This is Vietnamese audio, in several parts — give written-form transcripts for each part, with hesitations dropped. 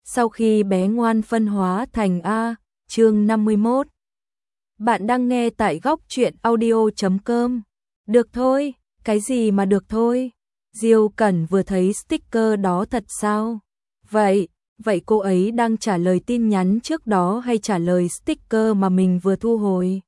Sau khi bé ngoan phân hóa thành A, chương 51. Bạn đang nghe tại góc truyện audio.com. Được thôi, cái gì mà được thôi? Diêu Cẩn vừa thấy sticker đó thật sao? Vậy cô ấy đang trả lời tin nhắn trước đó hay trả lời sticker mà mình vừa thu hồi?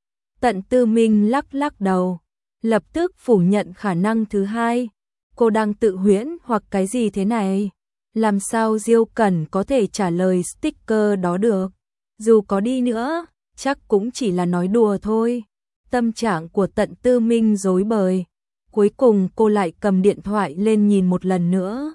Tận Tư Minh lắc đầu, lập tức phủ nhận khả năng thứ hai. Cô đang tự huyễn hoặc cái gì thế này? Làm sao Diêu Cẩn có thể trả lời sticker đó được? Dù có đi nữa, chắc cũng chỉ là nói đùa thôi. Tâm trạng của Tận Tư Minh rối bời. Cuối cùng cô lại cầm điện thoại lên nhìn một lần nữa.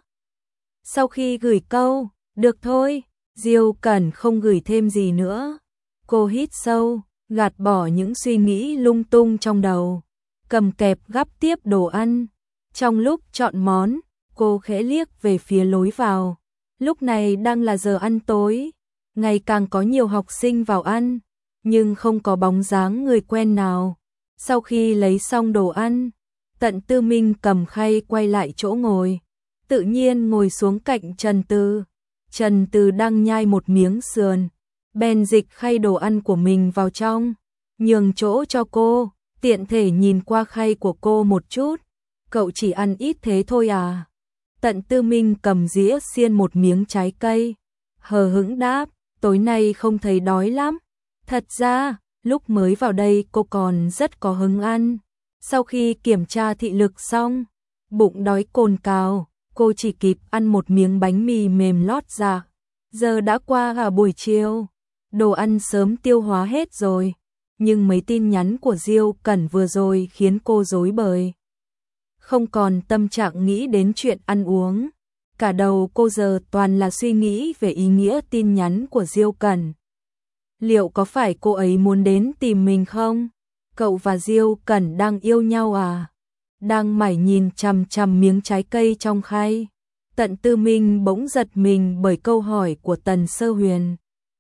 Sau khi gửi câu, được thôi, Diêu Cẩn không gửi thêm gì nữa. Cô hít sâu, gạt bỏ những suy nghĩ lung tung trong đầu. Cầm kẹp gắp tiếp đồ ăn. Trong lúc chọn món, cô khẽ liếc về phía lối vào. Lúc này đang là giờ ăn tối, ngày càng có nhiều học sinh vào ăn, nhưng không có bóng dáng người quen nào. Sau khi lấy xong đồ ăn, Tận Tư Minh cầm khay quay lại chỗ ngồi, tự nhiên ngồi xuống cạnh Trần Từ. Trần Từ đang nhai một miếng sườn, bèn dịch khay đồ ăn của mình vào trong, nhường chỗ cho cô, tiện thể nhìn qua khay của cô một chút. Cậu chỉ ăn ít thế thôi à? Tận Tư Minh cầm dĩa xiên một miếng trái cây, hờ hững đáp, tối nay không thấy đói lắm. Thật ra, lúc mới vào đây cô còn rất có hứng ăn. Sau khi kiểm tra thị lực xong, bụng đói cồn cào, cô chỉ kịp ăn một miếng bánh mì mềm lót dạ. Giờ đã qua cả buổi chiều, đồ ăn sớm tiêu hóa hết rồi. Nhưng mấy tin nhắn của Diêu Cẩn vừa rồi khiến cô rối bời. Không còn tâm trạng nghĩ đến chuyện ăn uống. Cả đầu cô giờ toàn là suy nghĩ về ý nghĩa tin nhắn của Diêu Cẩn. Liệu có phải cô ấy muốn đến tìm mình không? Cậu và Diêu Cẩn đang yêu nhau à? Đang mải nhìn chằm chằm miếng trái cây trong khay. Tận Tư Minh bỗng giật mình bởi câu hỏi của Tần Sơ Huyền.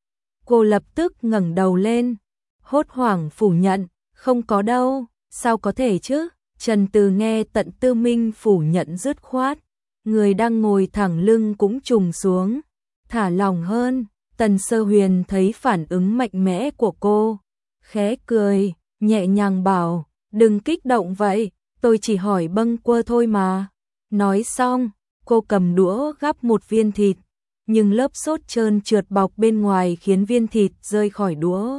Cô lập tức ngẩng đầu lên, hốt hoảng phủ nhận, không có đâu, sao có thể chứ? Trần Từ nghe Tận Tư Minh phủ nhận dứt khoát, người đang ngồi thẳng lưng cũng trùng xuống, thả lỏng hơn. Tần Sơ Huyền thấy phản ứng mạnh mẽ của cô, khẽ cười, nhẹ nhàng bảo, đừng kích động vậy, tôi chỉ hỏi bâng quơ thôi mà. Nói xong, cô cầm đũa gắp một viên thịt, nhưng lớp sốt trơn trượt bọc bên ngoài khiến viên thịt rơi khỏi đũa,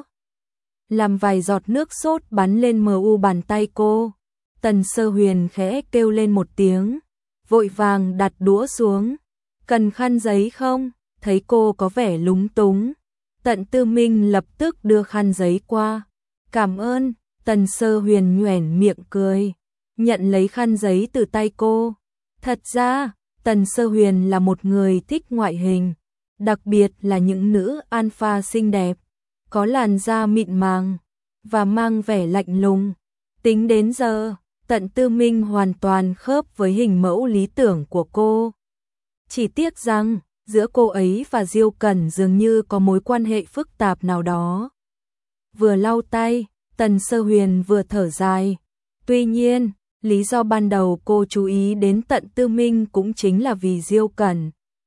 làm vài giọt nước sốt bắn lên mờ u bàn tay cô. Tần Sơ Huyền khẽ kêu lên một tiếng, vội vàng đặt đũa xuống. Cần khăn giấy không? Thấy cô có vẻ lúng túng, Tận Tư Minh lập tức đưa khăn giấy qua. Cảm ơn. Tần Sơ Huyền nhoẻn miệng cười, nhận lấy khăn giấy từ tay cô. Thật ra, Tần Sơ Huyền là một người thích ngoại hình, đặc biệt là những nữ alpha xinh đẹp, có làn da mịn màng và mang vẻ lạnh lùng. Tính đến giờ, Tận Tư Minh hoàn toàn khớp với hình mẫu lý tưởng của cô. Chỉ tiếc rằng, giữa cô ấy và Diêu Cẩn dường như có mối quan hệ phức tạp nào đó. Vừa lau tay, Tần Sơ Huyền vừa thở dài. Tuy nhiên, lý do ban đầu cô chú ý đến Tận Tư Minh cũng chính là vì Diêu Cẩn.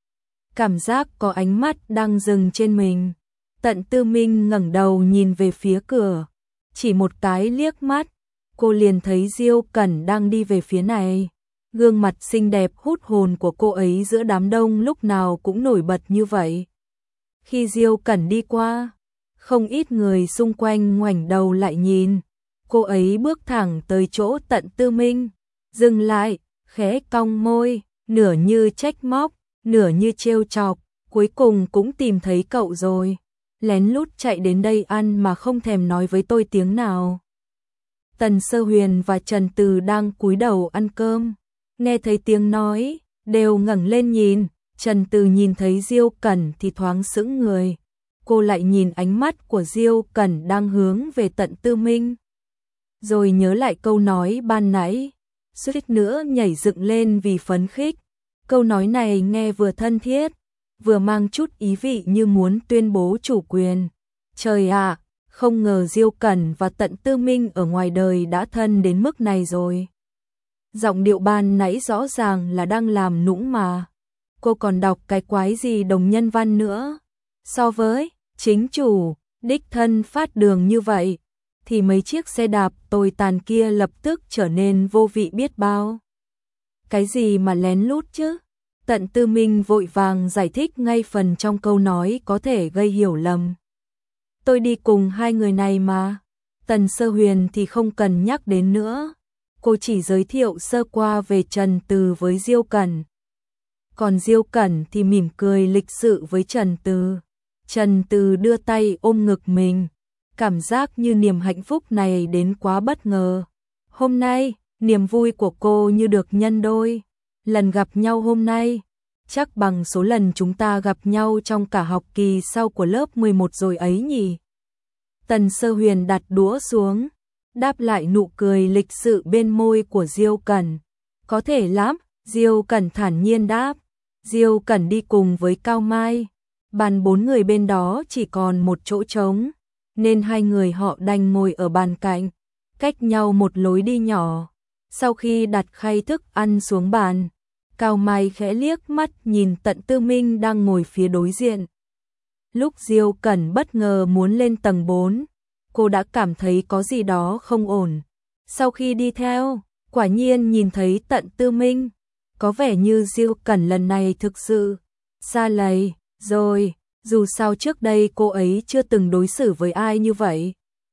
Cảm giác có ánh mắt đang dừng trên mình. Tận Tư Minh ngẩng đầu nhìn về phía cửa. Chỉ một cái liếc mắt, cô liền thấy Diêu Cẩn đang đi về phía này. Gương mặt xinh đẹp hút hồn của cô ấy giữa đám đông lúc nào cũng nổi bật như vậy. Khi Diêu Cẩn đi qua, không ít người xung quanh ngoảnh đầu lại nhìn. Cô ấy bước thẳng tới chỗ Tận Tư Minh, dừng lại, khẽ cong môi, nửa như trách móc, nửa như trêu chọc, cuối cùng cũng tìm thấy cậu rồi. Lén lút chạy đến đây ăn mà không thèm nói với tôi tiếng nào. Tần Sơ Huyền và Trần Từ đang cúi đầu ăn cơm, nghe thấy tiếng nói, đều ngẩng lên nhìn. Trần Từ nhìn thấy Diêu Cẩn thì thoáng sững người. Cô lại nhìn ánh mắt của Diêu Cẩn đang hướng về Tận Tư Minh. Rồi nhớ lại câu nói ban nãy, suýt nữa nhảy dựng lên vì phấn khích. Câu nói này nghe vừa thân thiết, vừa mang chút ý vị như muốn tuyên bố chủ quyền. Trời ạ, không ngờ Diêu Cẩn và Tận Tư Minh ở ngoài đời đã thân đến mức này rồi. Giọng điệu ban nãy rõ ràng là đang làm nũng mà. cô còn đọc cái quái gì đồng nhân văn nữa. So với chính chủ, đích thân phát đường như vậy, thì mấy chiếc xe đạp tồi tàn kia lập tức trở nên vô vị biết bao. Cái gì mà lén lút chứ? Tận Tư Minh vội vàng giải thích ngay phần trong câu nói có thể gây hiểu lầm. Tôi đi cùng hai người này mà. Tần Sơ Huyền thì không cần nhắc đến nữa. Cô chỉ giới thiệu sơ qua về Trần Từ với Diêu Cẩn. Còn Diêu Cẩn thì mỉm cười lịch sự với Trần Từ. Trần Từ đưa tay ôm ngực mình. Cảm giác như niềm hạnh phúc này đến quá bất ngờ. Hôm nay, niềm vui của cô như được nhân đôi. Lần gặp nhau hôm nay, chắc bằng số lần chúng ta gặp nhau trong cả học kỳ sau của lớp 11 rồi ấy nhỉ. Tần Sơ Huyền đặt đũa xuống, đáp lại nụ cười lịch sự bên môi của Diêu Cẩn. Có thể lắm, Diêu Cẩn thản nhiên đáp. Diêu Cẩn đi cùng với Cao Mai. Bàn 4 người bên đó chỉ còn một chỗ trống, nên hai người họ đành ngồi ở bàn cạnh, cách nhau một lối đi nhỏ. Sau khi đặt khay thức ăn xuống bàn, Cao Mai khẽ liếc mắt nhìn Tận Tư Minh đang ngồi phía đối diện. Lúc Diêu Cẩn bất ngờ muốn lên tầng 4, cô đã cảm thấy có gì đó không ổn. Sau khi đi theo, quả nhiên nhìn thấy Tận Tư Minh, có vẻ như Diêu Cẩn lần này thực sự xa lầy rồi, dù sao trước đây cô ấy chưa từng đối xử với ai như vậy.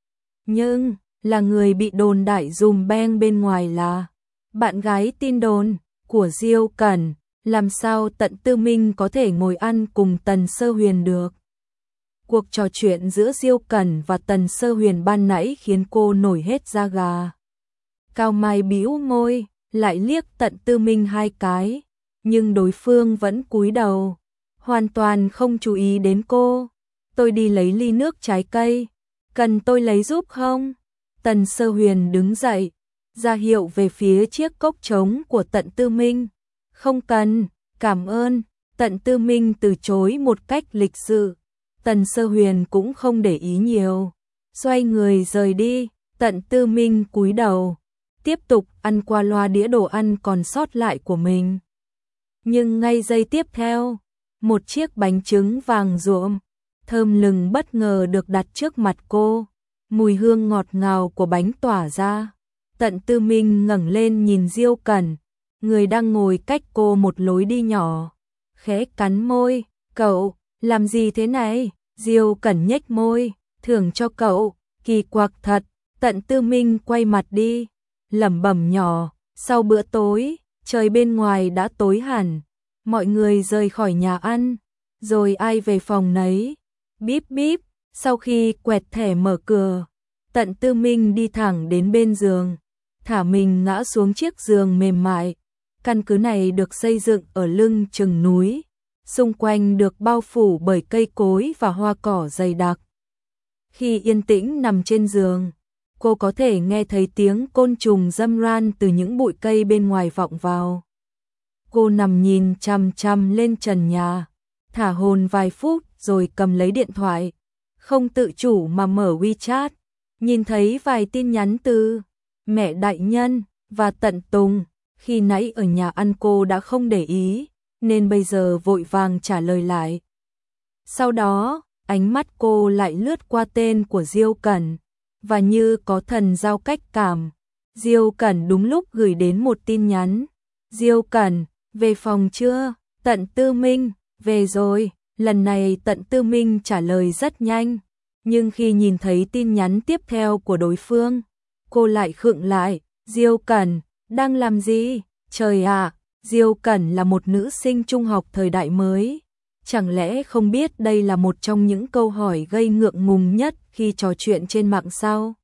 Nhưng, là người bị đồn đại dùm beng bên ngoài là bạn gái tin đồn của Diêu Cẩn, làm sao Tận Tư Minh có thể ngồi ăn cùng Tần Sơ Huyền được. Cuộc trò chuyện giữa Diêu Cẩn và Tần Sơ Huyền ban nãy khiến cô nổi hết da gà. Cao Mai bĩu môi, lại liếc Tận Tư Minh hai cái, nhưng đối phương vẫn cúi đầu, hoàn toàn không chú ý đến cô. Tôi đi lấy ly nước trái cây, cần tôi lấy giúp không? Tần Sơ Huyền đứng dậy, ra hiệu về phía chiếc cốc trống của Tận Tư Minh. Không cần, cảm ơn. Tận Tư Minh từ chối một cách lịch sự. Tần Sơ Huyền cũng không để ý nhiều, xoay người rời đi. Tận Tư Minh cúi đầu, tiếp tục ăn qua loa đĩa đồ ăn còn sót lại của mình. Nhưng ngay giây tiếp theo, một chiếc bánh trứng vàng ruộm, thơm lừng bất ngờ được đặt trước mặt cô. Mùi hương ngọt ngào của bánh tỏa ra. Tận Tư Minh ngẩng lên nhìn Diêu Cẩn, người đang ngồi cách cô một lối đi nhỏ, khẽ cắn môi. Cậu, làm gì thế này? Diêu Cẩn nhếch môi, thưởng cho cậu, kỳ quặc thật. Tận Tư Minh quay mặt đi, lẩm bẩm nhỏ, sau bữa tối, trời bên ngoài đã tối hẳn, mọi người rời khỏi nhà ăn, rồi ai về phòng nấy. Bíp bíp, sau khi quẹt thẻ mở cửa, Tận Tư Minh đi thẳng đến bên giường, thả mình ngã xuống chiếc giường mềm mại. Căn cứ này được xây dựng ở lưng chừng núi, xung quanh được bao phủ bởi cây cối và hoa cỏ dày đặc. Khi yên tĩnh nằm trên giường, cô có thể nghe thấy tiếng côn trùng râm ran từ những bụi cây bên ngoài vọng vào. Cô nằm nhìn chằm chằm lên trần nhà, thả hồn vài phút rồi cầm lấy điện thoại, không tự chủ mà mở WeChat, nhìn thấy vài tin nhắn từ mẹ đại nhân và Tận Tùng. Khi nãy ở nhà ăn cô đã không để ý, nên bây giờ vội vàng trả lời lại. Sau đó, ánh mắt cô lại lướt qua tên của Diêu Cẩn, và như có thần giao cách cảm, Diêu Cẩn đúng lúc gửi đến một tin nhắn. Diêu Cẩn, về phòng chưa? Tận Tư Minh, về rồi. Lần này Tận Tư Minh trả lời rất nhanh, nhưng khi nhìn thấy tin nhắn tiếp theo của đối phương, cô lại khựng lại. Diêu Cẩn, đang làm gì? Trời ạ, Diêu Cẩn là một nữ sinh trung học thời đại mới. Chẳng lẽ không biết đây là một trong những câu hỏi gây ngượng ngùng nhất khi trò chuyện trên mạng sao?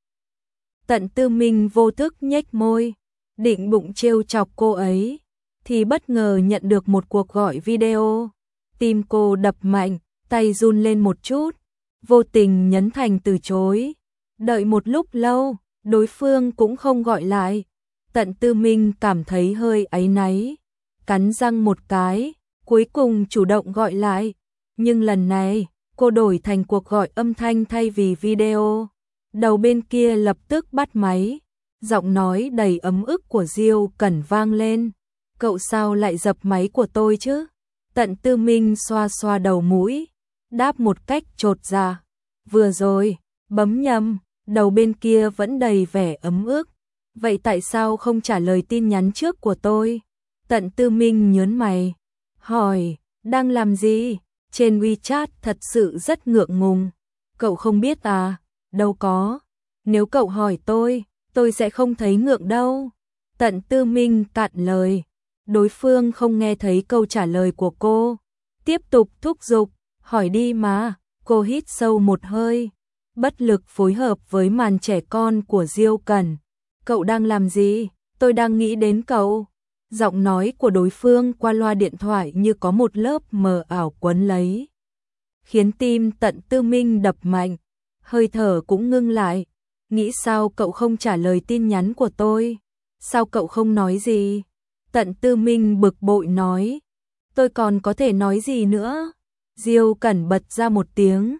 Tận Tư Minh vô thức nhếch môi, định bụng trêu chọc cô ấy, thì bất ngờ nhận được một cuộc gọi video. Tim cô đập mạnh, tay run lên một chút, vô tình nhấn thành từ chối. Đợi một lúc lâu, đối phương cũng không gọi lại. Tận Tư Minh cảm thấy hơi áy náy, cắn răng một cái, cuối cùng chủ động gọi lại. Nhưng lần này, cô đổi thành cuộc gọi âm thanh thay vì video. Đầu bên kia lập tức bắt máy, giọng nói đầy ấm ức của Diêu Cẩn vang lên. Cậu sao lại dập máy của tôi chứ? Tận Tư Minh xoa xoa đầu mũi, đáp một cách chột dạ. Vừa rồi, bấm nhầm, đầu bên kia vẫn đầy vẻ ấm ức. Vậy tại sao không trả lời tin nhắn trước của tôi? Tận Tư Minh nhớn mày, hỏi, đang làm gì? Trên WeChat thật sự rất ngượng ngùng. Cậu không biết à? Đâu có. Nếu cậu hỏi tôi sẽ không thấy ngượng đâu. Tận Tư Minh cạn lời. Đối phương không nghe thấy câu trả lời của cô. Tiếp tục thúc giục, hỏi đi mà. Cô hít sâu một hơi, bất lực phối hợp với màn trẻ con của Diêu Cẩn. Cậu đang làm gì? Tôi đang nghĩ đến cậu. Giọng nói của đối phương qua loa điện thoại như có một lớp mờ ảo quấn lấy, khiến tim Tận Tư Minh đập mạnh, hơi thở cũng ngưng lại. Nghĩ sao cậu không trả lời tin nhắn của tôi? Sao cậu không nói gì? Tận Tư Minh bực bội nói. Tôi còn có thể nói gì nữa? Diêu Cẩn bật ra một tiếng,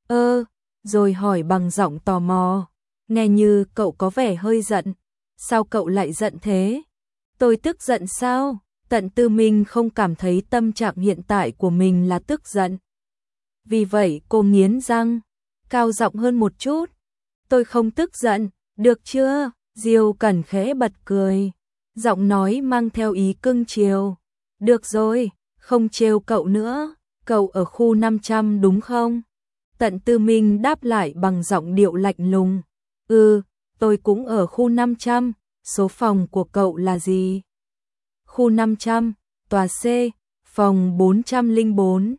rồi hỏi bằng giọng tò mò. Nghe như cậu có vẻ hơi giận. Sao cậu lại giận thế? Tôi tức giận sao? Tận Tư Minh không cảm thấy tâm trạng hiện tại của mình là tức giận. Vì vậy cô nghiến răng, cao giọng hơn một chút. Tôi không tức giận, được chưa? Diêu Cẩn khẽ bật cười, giọng nói mang theo ý cưng chiều. Được rồi, không trêu cậu nữa. Cậu ở khu 500 đúng không? Tận Tư Minh đáp lại bằng giọng điệu lạnh lùng. Tôi cũng ở khu 500. Số phòng của cậu là gì? Khu 500, tòa C, phòng 404.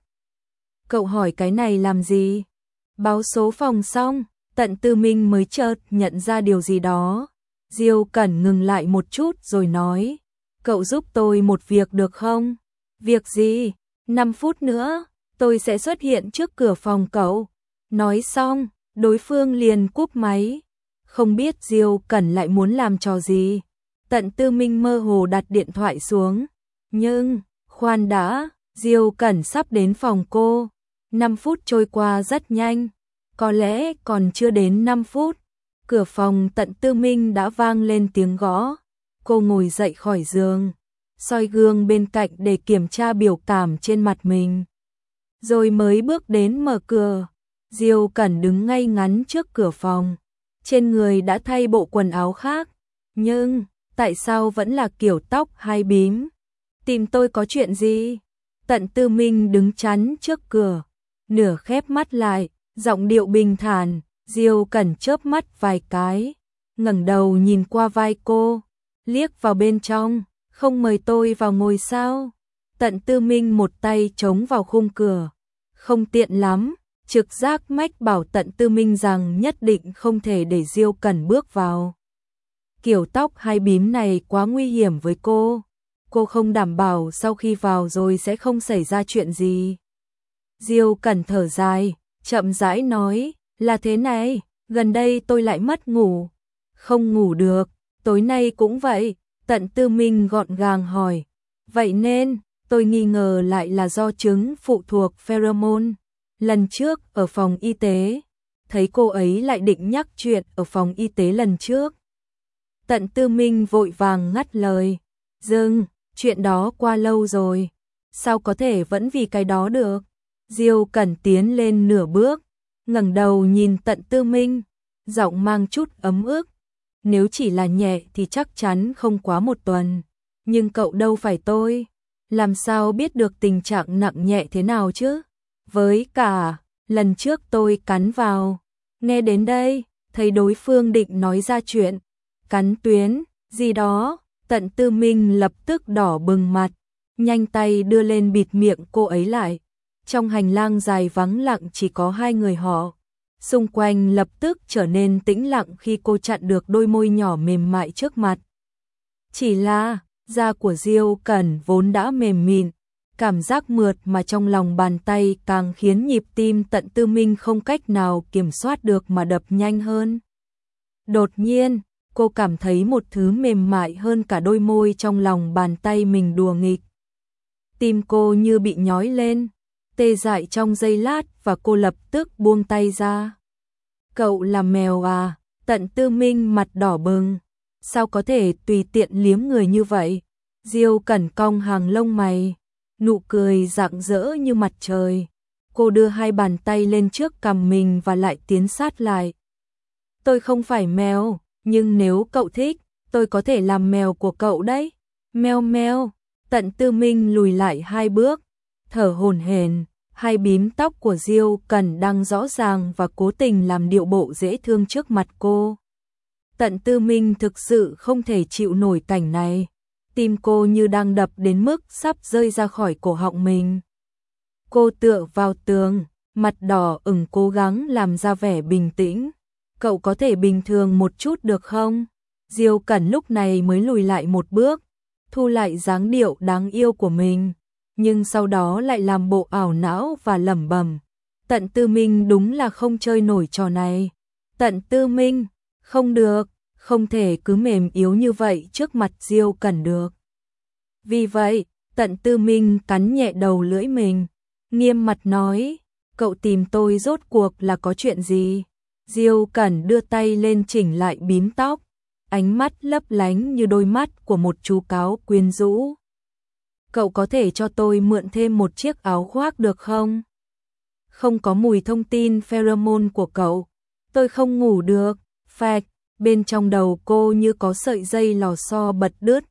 Cậu hỏi cái này làm gì? Báo số phòng xong, Tận Tư Minh mới chợt nhận ra điều gì đó. Diêu Cẩn ngừng lại một chút rồi nói, cậu giúp tôi một việc được không? Việc gì? 5 phút nữa, tôi sẽ xuất hiện trước cửa phòng cậu. Nói xong, đối phương liền cúp máy. Không biết Diêu Cẩn lại muốn làm trò gì. Tận Tư Minh mơ hồ đặt điện thoại xuống. Nhưng, khoan đã, Diêu Cẩn sắp đến phòng cô. 5 phút trôi qua rất nhanh. Có lẽ còn chưa đến 5 phút. Cửa phòng Tận Tư Minh đã vang lên tiếng gõ. Cô ngồi dậy khỏi giường, soi gương bên cạnh để kiểm tra biểu cảm trên mặt mình. Rồi mới bước đến mở cửa. Diêu Cẩn đứng ngay ngắn trước cửa phòng. Trên người đã thay bộ quần áo khác. Nhưng, tại sao vẫn là kiểu tóc hai bím? Tìm tôi có chuyện gì? Tận Tư Minh đứng chắn trước cửa, nửa khép mắt lại, giọng điệu bình thản. Diêu Cẩn chớp mắt vài cái, ngẩng đầu nhìn qua vai cô, liếc vào bên trong. Không mời tôi vào ngồi sao? Tận Tư Minh một tay chống vào khung cửa. Không tiện lắm. Trực giác mách bảo Tận Tư Minh rằng nhất định không thể để Diêu Cẩn bước vào. Kiểu tóc hai bím này quá nguy hiểm với cô. Cô không đảm bảo sau khi vào rồi sẽ không xảy ra chuyện gì. Diêu Cẩn thở dài, chậm rãi nói, là thế này, gần đây tôi lại mất ngủ. Không ngủ được, tối nay cũng vậy. Tận Tư Minh gọn gàng hỏi. Vậy nên, tôi nghi ngờ lại là do chứng phụ thuộc pheromone. Lần trước ở phòng y tế, thấy cô ấy lại định nhắc chuyện ở phòng y tế lần trước. Tận Tư Minh vội vàng ngắt lời. Dừng, chuyện đó qua lâu rồi. Sao có thể vẫn vì cái đó được? Diêu Cẩn tiến lên nửa bước, ngẩng đầu nhìn Tận Tư Minh, giọng mang chút ấm ức. Nếu chỉ là nhẹ thì chắc chắn không quá một tuần. Nhưng cậu đâu phải tôi. Làm sao biết được tình trạng nặng nhẹ thế nào chứ? Với cả, lần trước tôi cắn vào. Nghe đến đây, thấy đối phương định nói ra chuyện cắn tuyến, gì đó. Tận Tư Minh lập tức đỏ bừng mặt, nhanh tay đưa lên bịt miệng cô ấy lại. Trong hành lang dài vắng lặng chỉ có hai người họ. Xung quanh lập tức trở nên tĩnh lặng khi cô chặn được đôi môi nhỏ mềm mại trước mặt. Chỉ là, da của Diêu Cẩn vốn đã mềm mịn, cảm giác mượt mà trong lòng bàn tay càng khiến nhịp tim Tận Tư Minh không cách nào kiểm soát được mà đập nhanh hơn. Đột nhiên, cô cảm thấy một thứ mềm mại hơn cả đôi môi trong lòng bàn tay mình đùa nghịch. Tim cô như bị nhói lên, tê dại trong giây lát và cô lập tức buông tay ra. Cậu là mèo à? Tận Tư Minh mặt đỏ bừng. Sao có thể tùy tiện liếm người như vậy? Diêu Cẩn cong hàng lông mày. nụ cười rạng rỡ như mặt trời. Cô đưa hai bàn tay lên trước cằm mình và lại tiến sát lại. Tôi không phải mèo, nhưng nếu cậu thích, tôi có thể làm mèo của cậu đấy. Meo meo. Tận Tư Minh lùi lại 2 bước, thở hổn hển. Hai bím tóc của Diêu Cẩn đang rõ ràng và cố tình làm điệu bộ dễ thương trước mặt cô. Tận Tư Minh thực sự không thể chịu nổi cảnh này. Tim cô như đang đập đến mức sắp rơi ra khỏi cổ họng mình. Cô tựa vào tường, mặt đỏ ửng cố gắng làm ra vẻ bình tĩnh. Cậu có thể bình thường một chút được không? Diêu Cẩn lúc này mới lùi lại 1 bước, thu lại dáng điệu đáng yêu của mình, nhưng sau đó lại làm bộ ảo não và lẩm bẩm. Tận Tư Minh đúng là không chơi nổi trò này. Tận Tư Minh, không được, không thể cứ mềm yếu như vậy trước mặt Diêu Cẩn được. Vì vậy, Tận Tư Minh cắn nhẹ đầu lưỡi mình, nghiêm mặt nói, cậu tìm tôi rốt cuộc là có chuyện gì? Diêu Cẩn đưa tay lên chỉnh lại bím tóc, ánh mắt lấp lánh như đôi mắt của một chú cáo quyến rũ. Cậu có thể cho tôi mượn thêm một chiếc áo khoác được không? Không có mùi thông tin pheromone của cậu, tôi không ngủ được. Phạch, bên trong đầu cô như có sợi dây lò xo bật đứt.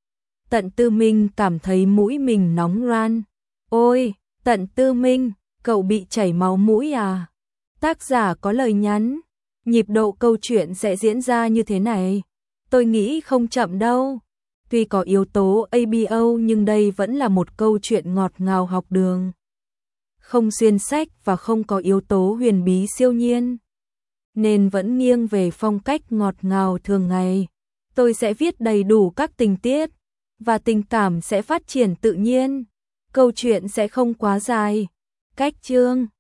Tận Tư Minh cảm thấy mũi mình nóng ran. Ôi, Tận Tư Minh, cậu bị chảy máu mũi à? Tác giả có lời nhắn, nhịp độ câu chuyện sẽ diễn ra như thế này. Tôi nghĩ không chậm đâu. Tuy có yếu tố ABO nhưng đây vẫn là một câu chuyện ngọt ngào học đường. Không xuyên sách và không có yếu tố huyền bí siêu nhiên, nên vẫn nghiêng về phong cách ngọt ngào thường ngày. Tôi sẽ viết đầy đủ các tình tiết, và tình cảm sẽ phát triển tự nhiên. Câu chuyện sẽ không quá dài. Cách chương